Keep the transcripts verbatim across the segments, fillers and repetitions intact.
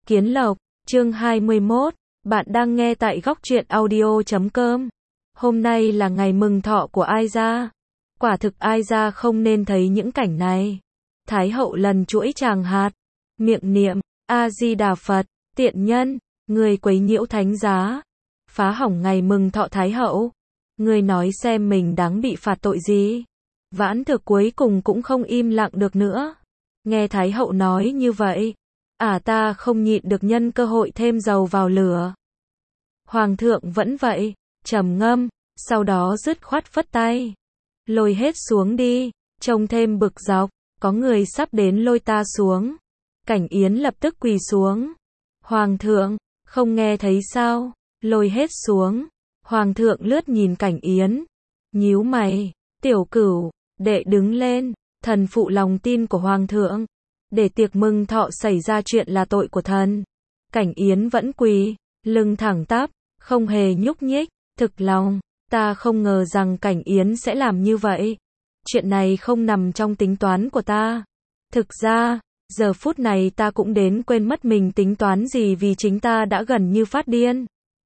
Kiến Lộc, chương hai mươi mốt, bạn đang nghe tại góc truyện audio chấm com. Hôm nay là ngày mừng thọ của Ai Gia. Quả thực Ai Gia không nên thấy những cảnh này. Thái hậu lần chuỗi tràng hạt, miệng niệm, A-di-đà Phật, tiện nhân, người quấy nhiễu thánh giá, phá hỏng ngày mừng thọ Thái hậu. Người nói xem mình đáng bị phạt tội gì. Vãn Thực cuối cùng cũng không im lặng được nữa. Nghe Thái hậu nói như vậy, à ta không nhịn được nhân cơ hội thêm dầu vào lửa. Hoàng thượng vẫn vậy, trầm ngâm, sau đó dứt khoát phất tay. Lôi hết xuống đi, trông thêm bực dọc, có người sắp đến lôi ta xuống. Cảnh Yến lập tức quỳ xuống. Hoàng thượng, không nghe thấy sao, lôi hết xuống. Hoàng thượng lướt nhìn Cảnh Yến, nhíu mày, tiểu cửu, đệ đứng lên, thần phụ lòng tin của Hoàng thượng. Để tiệc mừng thọ xảy ra chuyện là tội của thần. Cảnh Yến vẫn quỳ, lưng thẳng tắp, không hề nhúc nhích, thực lòng, ta không ngờ rằng Cảnh Yến sẽ làm như vậy. Chuyện này không nằm trong tính toán của ta. Thực ra, giờ phút này ta cũng đến quên mất mình tính toán gì vì chính ta đã gần như phát điên.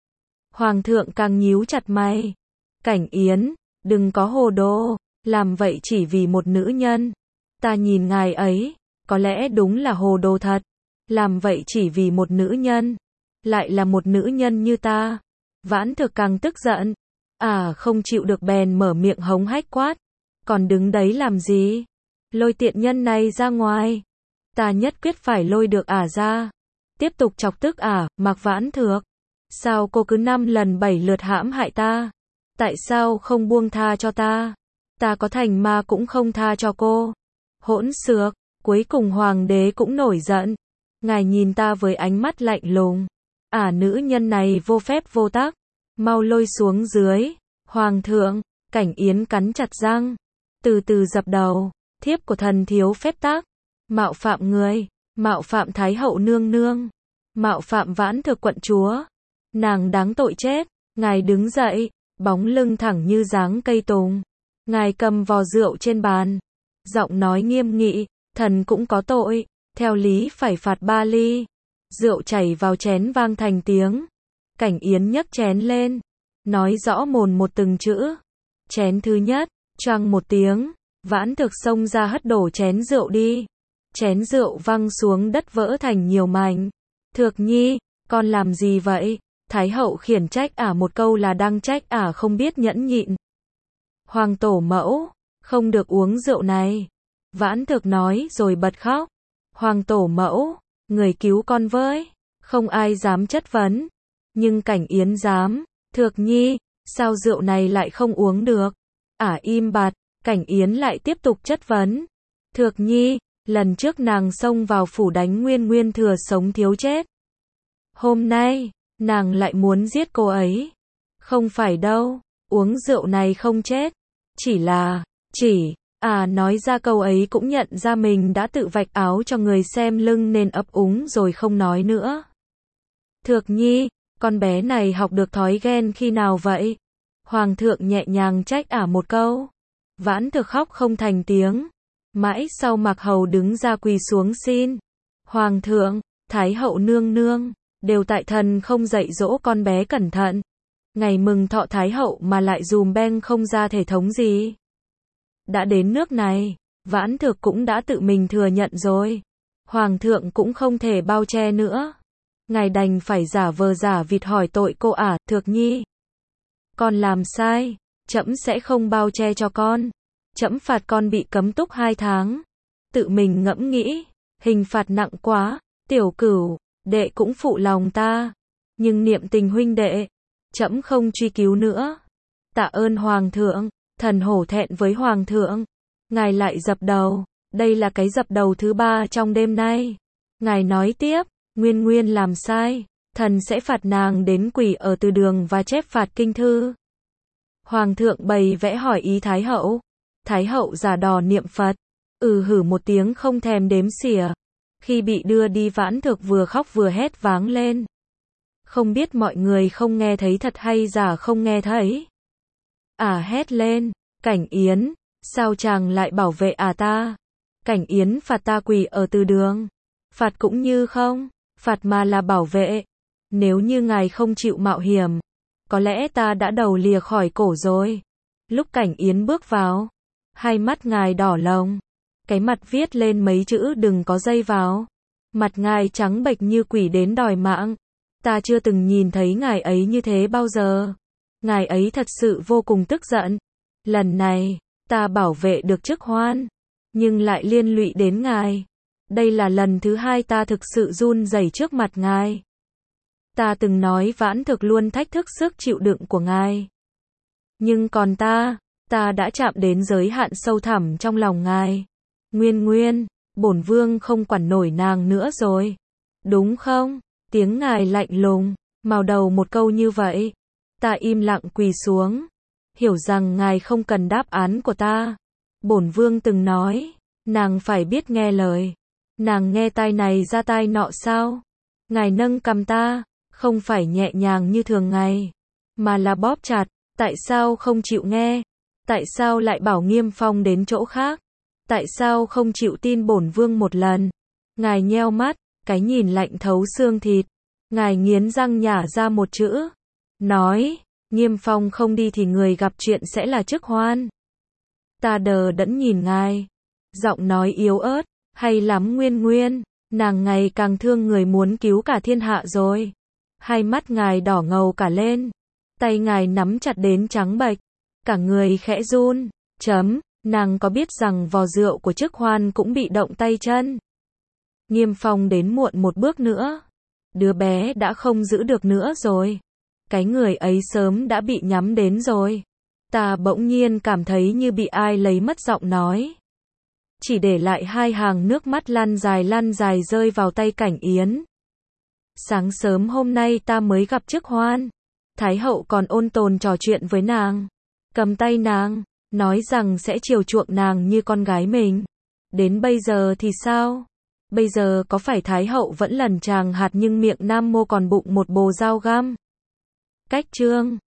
Hoàng thượng càng nhíu chặt mày. Cảnh Yến, đừng có hồ đồ, làm vậy chỉ vì một nữ nhân. Ta nhìn ngài ấy, có lẽ đúng là hồ đồ thật. Làm vậy chỉ vì một nữ nhân, lại là một nữ nhân như ta. Vãn Thực càng tức giận. À không chịu được bèn mở miệng hống hách quát. Còn đứng đấy làm gì? Lôi tiện nhân này ra ngoài. Ta nhất quyết phải lôi được ả ra. Tiếp tục chọc tức ả, Mạc Vãn Thực. Sao cô cứ năm lần bảy lượt hãm hại ta? Tại sao không buông tha cho ta? Ta có thành ma cũng không tha cho cô. Hỗn xược, cuối cùng hoàng đế cũng nổi giận. Ngài nhìn ta với ánh mắt lạnh lùng. Ả nữ nhân này vô phép vô tắc. Mau lôi xuống dưới. Hoàng thượng, Cảnh Yến cắn chặt răng. Từ từ dập đầu. Thiếp của thần thiếu phép tắc. Mạo phạm người. Mạo phạm Thái hậu nương nương. Mạo phạm Vãn Thực quận chúa. Nàng đáng tội chết. Ngài đứng dậy, bóng lưng thẳng như dáng cây tùng. Ngài cầm vò rượu trên bàn. Giọng nói nghiêm nghị, thần cũng có tội. Theo lý phải phạt ba ly. Rượu chảy vào chén vang thành tiếng. Cảnh Yến nhấc chén lên, nói rõ mồn một từng chữ. Chén thứ nhất, choang một tiếng, Vãn Thực xông ra hất đổ chén rượu đi. Chén rượu văng xuống đất vỡ thành nhiều mảnh. Thược nhi, con làm gì vậy? Thái hậu khiển trách ả một câu là đang trách ả không biết nhẫn nhịn. Hoàng tổ mẫu, không được uống rượu này. Vãn Thực nói rồi bật khóc. Hoàng tổ mẫu, người cứu con với. Không ai dám chất vấn. Nhưng Cảnh Yến dám. Thược nhi, sao rượu này lại không uống được? Ả im bặt, Cảnh Yến lại tiếp tục chất vấn. Thược nhi, lần trước nàng xông vào phủ đánh Nguyên Nguyên Thừa sống thiếu chết. Hôm nay, nàng lại muốn giết cô ấy. Không phải đâu, uống rượu này không chết. Chỉ là, chỉ, à nói ra câu ấy cũng nhận ra mình đã tự vạch áo cho người xem lưng nên ấp úng rồi không nói nữa. Thược nhi, con bé này học được thói ghen khi nào vậy? Hoàng thượng nhẹ nhàng trách ả một câu. Vãn Thực khóc không thành tiếng. Mãi sau Mạc hầu đứng ra quỳ xuống xin. Hoàng thượng, Thái hậu nương nương, đều tại thần không dạy dỗ con bé cẩn thận. Ngày mừng thọ Thái hậu mà lại dùm beng không ra thể thống gì. Đã đến nước này, Vãn Thực cũng đã tự mình thừa nhận rồi. Hoàng thượng cũng không thể bao che nữa. Ngài đành phải giả vờ giả vịt hỏi tội cô ả, Thược nhi. Con làm sai, trẫm sẽ không bao che cho con. Trẫm phạt con bị cấm túc hai tháng. Tự mình ngẫm nghĩ, hình phạt nặng quá, tiểu cửu, đệ cũng phụ lòng ta. Nhưng niệm tình huynh đệ, trẫm không truy cứu nữa. Tạ ơn hoàng thượng, thần hổ thẹn với hoàng thượng. Ngài lại dập đầu, đây là cái dập đầu thứ ba trong đêm nay. Ngài nói tiếp, Nguyên Nguyên làm sai, thần sẽ phạt nàng đến quỳ ở từ đường và chép phạt kinh thư. Hoàng thượng bày vẽ hỏi ý Thái hậu. Thái hậu giả đò niệm Phật, ừ hử một tiếng không thèm đếm xỉa. Khi bị đưa đi Vãn Thực vừa khóc vừa hét váng lên. Không biết mọi người không nghe thấy thật hay giả không nghe thấy. Ả hét lên, Cảnh Yến, sao chàng lại bảo vệ ả ta? Cảnh Yến phạt ta quỳ ở từ đường. Phạt cũng như không, phạt mà là bảo vệ. Nếu như ngài không chịu mạo hiểm, có lẽ ta đã đầu lìa khỏi cổ rồi. Lúc Cảnh Yến bước vào, hai mắt ngài đỏ lồng, cái mặt viết lên mấy chữ đừng có dây vào. Mặt ngài trắng bệch như quỷ đến đòi mạng. Ta chưa từng nhìn thấy ngài ấy như thế bao giờ. Ngài ấy thật sự vô cùng tức giận. Lần này, ta bảo vệ được chức hoan, nhưng lại liên lụy đến ngài. Đây là lần thứ hai ta thực sự run rẩy trước mặt ngài. Ta từng nói Vãn Thực luôn thách thức sức chịu đựng của ngài. Nhưng còn ta, ta đã chạm đến giới hạn sâu thẳm trong lòng ngài. Nguyên Nguyên, bổn vương không quản nổi nàng nữa rồi. Đúng không? Tiếng ngài lạnh lùng, màu đầu một câu như vậy. Ta im lặng quỳ xuống, hiểu rằng ngài không cần đáp án của ta. Bổn vương từng nói, nàng phải biết nghe lời. Nàng nghe tai này ra tai nọ sao? Ngài nâng cằm ta, không phải nhẹ nhàng như thường ngày, mà là bóp chặt. Tại sao không chịu nghe? Tại sao lại bảo Nghiêm Phong đến chỗ khác? Tại sao không chịu tin bổn vương một lần? Ngài nheo mắt, cái nhìn lạnh thấu xương thịt. Ngài nghiến răng nhả ra một chữ. Nói, Nghiêm Phong không đi thì người gặp chuyện sẽ là chức hoan. Ta đờ đẫn nhìn ngài. Giọng nói yếu ớt, hay lắm Nguyên Nguyên. Nàng ngày càng thương người muốn cứu cả thiên hạ rồi. Hai mắt ngài đỏ ngầu cả lên. Tay ngài nắm chặt đến trắng bệch. Cả người khẽ run. Chấm, nàng có biết rằng vò rượu của chức hoan cũng bị động tay chân. Nghiêm Phong đến muộn một bước nữa. Đứa bé đã không giữ được nữa rồi. Cái người ấy sớm đã bị nhắm đến rồi. Ta bỗng nhiên cảm thấy như bị ai lấy mất giọng nói. Chỉ để lại hai hàng nước mắt lăn dài lăn dài rơi vào tay Cảnh Yến. Sáng sớm hôm nay ta mới gặp chức hoan. Thái hậu còn ôn tồn trò chuyện với nàng. Cầm tay nàng, nói rằng sẽ chiều chuộng nàng như con gái mình. Đến bây giờ thì sao? Bây giờ có phải Thái hậu vẫn lần tràng hạt nhưng miệng Nam Mô còn bụng một bồ dao găm? Cách chương